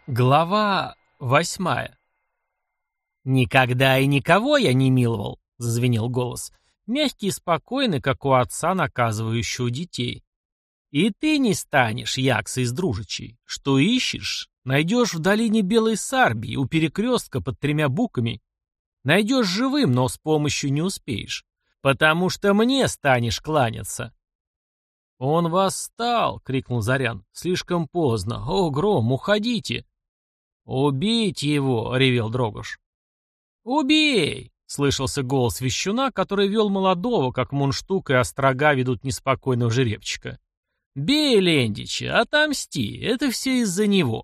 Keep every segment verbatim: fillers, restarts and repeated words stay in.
Глава восьмая. «Никогда и никого я не миловал», — зазвенел голос, мягкий и спокойный, как у отца, наказывающего детей. «И ты не станешь, Якса из Дружичей. Что ищешь, найдешь в долине Белой Сарбии, у перекрестка под тремя буками. Найдешь живым, но с помощью не успеешь, потому что мне станешь кланяться». «Он восстал!» — крикнул Зарян. «Слишком поздно. О, Гром, уходите!» «Убить его!» — ревел Дрогош. «Убей!» — слышался голос вещуна, который вел молодого, как мундштук и острога ведут неспокойного жеребчика. «Бей Лендича, отомсти, это все из-за него!»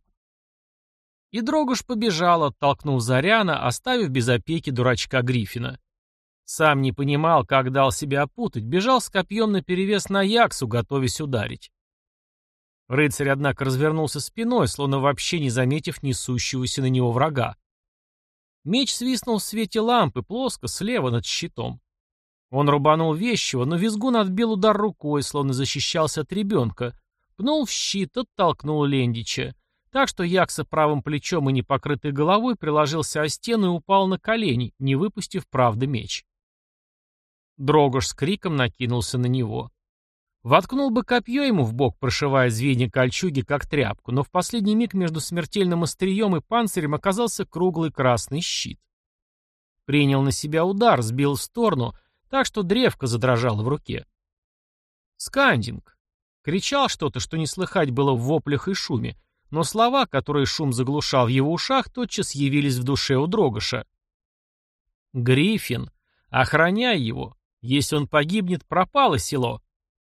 И Дрогош побежал, оттолкнув Заряна, оставив без опеки дурачка Гриффина. Сам не понимал, как дал себя опутать, бежал с копьем наперевес на Яксу, готовясь ударить. Рыцарь, однако, развернулся спиной, словно вообще не заметив несущегося на него врага. Меч свистнул в свете лампы, плоско, слева, над щитом. Он рубанул вещего, но визгун отбил удар рукой, словно защищался от ребенка, пнул в щит, оттолкнул Лендича, так что Якса правым плечом и непокрытой головой приложился о стену и упал на колени, не выпустив, правда, меч. Дрогош с криком накинулся на него. Воткнул бы копье ему в бок, прошивая звенья кольчуги, как тряпку, но в последний миг между смертельным острием и панцирем оказался круглый красный щит. Принял на себя удар, сбил в сторону, так что древко задрожало в руке. Скандинг. Кричал что-то, что не слыхать было в воплях и шуме, но слова, которые шум заглушал в его ушах, тотчас явились в душе у Дрогоша. «Гриффин, охраняй его. Если он погибнет, пропало село».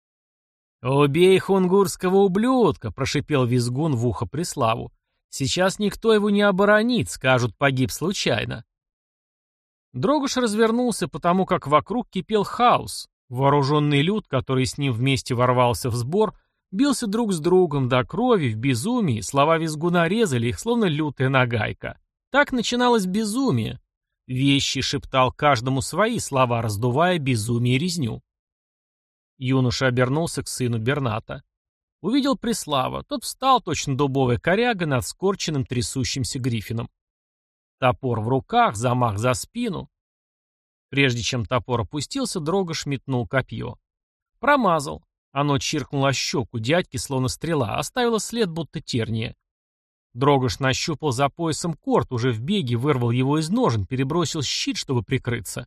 «Убей хунгурского ублюдка!» — прошипел визгун в ухо Преславу. «Сейчас никто его не оборонит, скажут, погиб случайно». Дрогош развернулся, потому как вокруг кипел хаос. Вооруженный люд, который с ним вместе ворвался в сбор, бился друг с другом до крови, в безумии, слова визгуна резали их, словно лютая нагайка. Так начиналось безумие. Вещий шептал каждому свои слова, раздувая безумие и резню. Юноша обернулся к сыну Берната. Увидел Преслава. Тот встал, точно дубовая коряга, над скорченным трясущимся Гриффином. Топор в руках, замах за спину. Прежде чем топор опустился, Дрогош метнул копье. Промазал. Оно чиркнуло о щеку дядьки, словно стрела, оставило след, будто терния. Дрогош нащупал за поясом корт, уже в беге вырвал его из ножен, перебросил щит, чтобы прикрыться.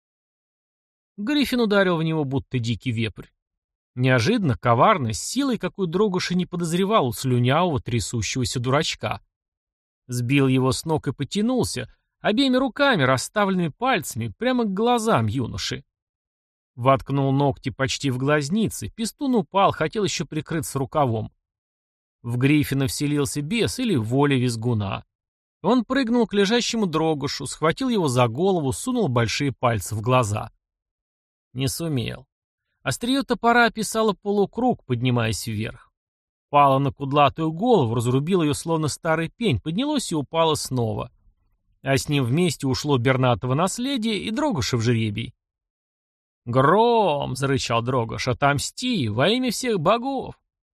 Гриффин ударил в него, будто дикий вепрь. Неожиданно, коварно, с силой, какую Дрогош и не подозревал у слюнявого, трясущегося дурачка. Сбил его с ног и потянулся, обеими руками, расставленными пальцами, прямо к глазам юноши. Воткнул ногти почти в глазницы, пистун упал, хотел еще прикрыться рукавом. В Гриффина вселился бес или воля визгуна. Он прыгнул к лежащему Дрогошу, схватил его за голову, сунул большие пальцы в глаза. Не сумел. Острие топора описало полукруг, поднимаясь вверх. Пало на кудлатую голову, разрубило ее словно старый пень, поднялось и упало снова. А с ним вместе ушло Бернатово наследие и Дрогошев жребий. «Гром!» — зарычал Дрогош. «Отомсти! Во имя всех богов!»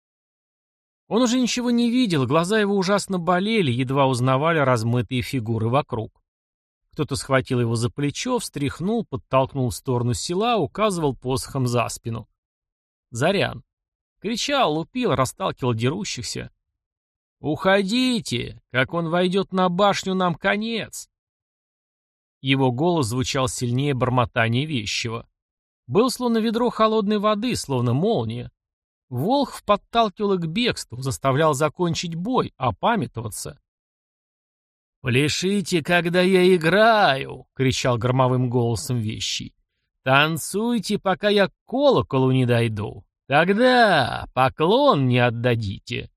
Он уже ничего не видел, глаза его ужасно болели, едва узнавали размытые фигуры вокруг. Кто-то схватил его за плечо, встряхнул, подтолкнул в сторону села, указывал посохом за спину. Зарян. Кричал, лупил, расталкивал дерущихся. «Уходите! Как он войдет на башню, нам конец!» Его голос звучал сильнее бормотания вещего. Был словно ведро холодной воды, словно молния. Волхв подталкивал их к бегству, заставлял закончить бой, опамятоваться. «Пляшите, когда я играю!» — кричал громовым голосом вещий. «Танцуйте, пока я к колоколу не дойду. Тогда поклон не отдадите!»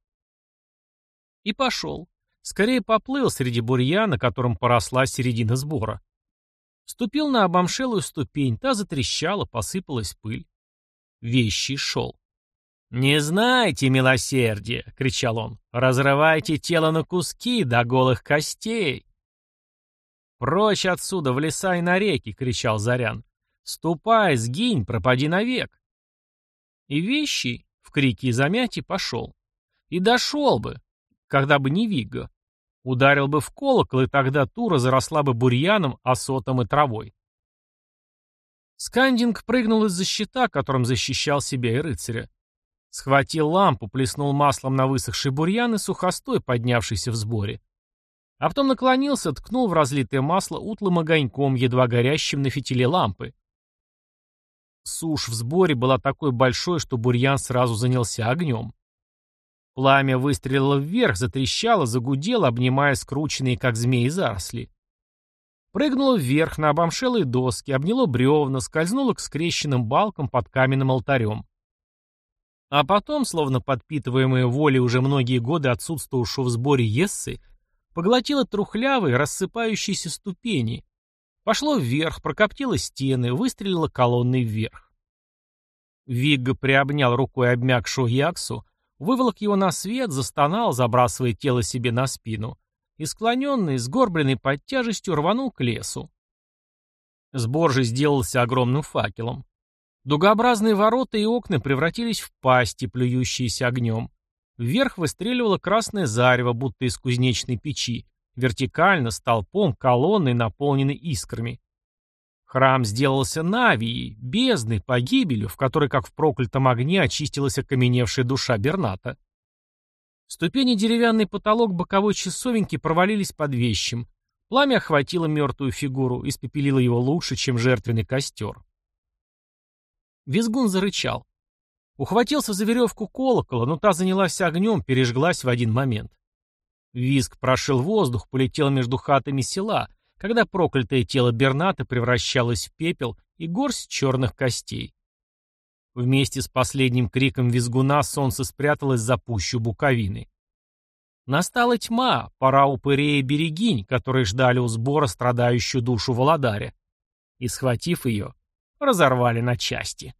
И пошел. Скорее поплыл среди бурьяна, которым поросла середина сбора. Ступил на обомшелую ступень, та затрещала, посыпалась пыль. Вещий шел. «Не знайте милосердия!» — кричал он. «Разрывайте тело на куски до голых костей!» «Прочь отсюда, в леса и на реки!» — кричал Зарян. «Ступай, сгинь, пропади навек!» И Вещий в крике и замятии пошел. И дошел бы, когда бы не Вигго. Ударил бы в колокол, и тогда тура заросла бы бурьяном, осотом и травой. Скандинг прыгнул из-за щита, которым защищал себя и рыцаря. Схватил лампу, плеснул маслом на высохший бурьян и сухостой, поднявшийся в сборе. А потом наклонился, ткнул в разлитое масло утлым огоньком, едва горящим на фитиле лампы. Сушь в сборе была такой большой, что бурьян сразу занялся огнем. Пламя выстрелило вверх, затрещало, загудело, обнимая скрученные, как змеи, заросли. Прыгнуло вверх на обомшелые доски, обняло бревна, скользнуло к скрещенным балкам под каменным алтарем. А потом, словно подпитываемые волей уже многие годы отсутствовавшего в сборе Ессы, поглотило трухлявые, рассыпающиеся ступени. Пошло вверх, прокоптило стены, выстрелило колонной вверх. Вигго приобнял рукой обмякшего Яксу, выволок его на свет, застонал, забрасывая тело себе на спину, и, склоненный, сгорбленный под тяжестью, рванул к лесу. Сбор же сделался огромным факелом. Дугообразные ворота и окна превратились в пасти, плюющиеся огнем. Вверх выстреливало красное зарево, будто из кузнечной печи, вертикально, столпом, колонной, наполненной искрами. Храм сделался навией, бездной, погибелью, в которой, как в проклятом огне, очистилась окаменевшая душа Берната. Ступени, деревянный потолок боковой часовенки провалились под вещим. Пламя охватило мертвую фигуру, испепелило его лучше, чем жертвенный костер. Визгун зарычал. Ухватился за веревку колокола, но та занялась огнем, пережглась в один момент. Визг прошил воздух, полетел между хатами села, когда проклятое тело Берната превращалось в пепел и горсть черных костей. Вместе с последним криком визгуна солнце спряталось за пущу буковины. Настала тьма, пора упырей и берегинь, которые ждали у сбора страдающую душу Володаря. И, схватив ее, разорвали на части.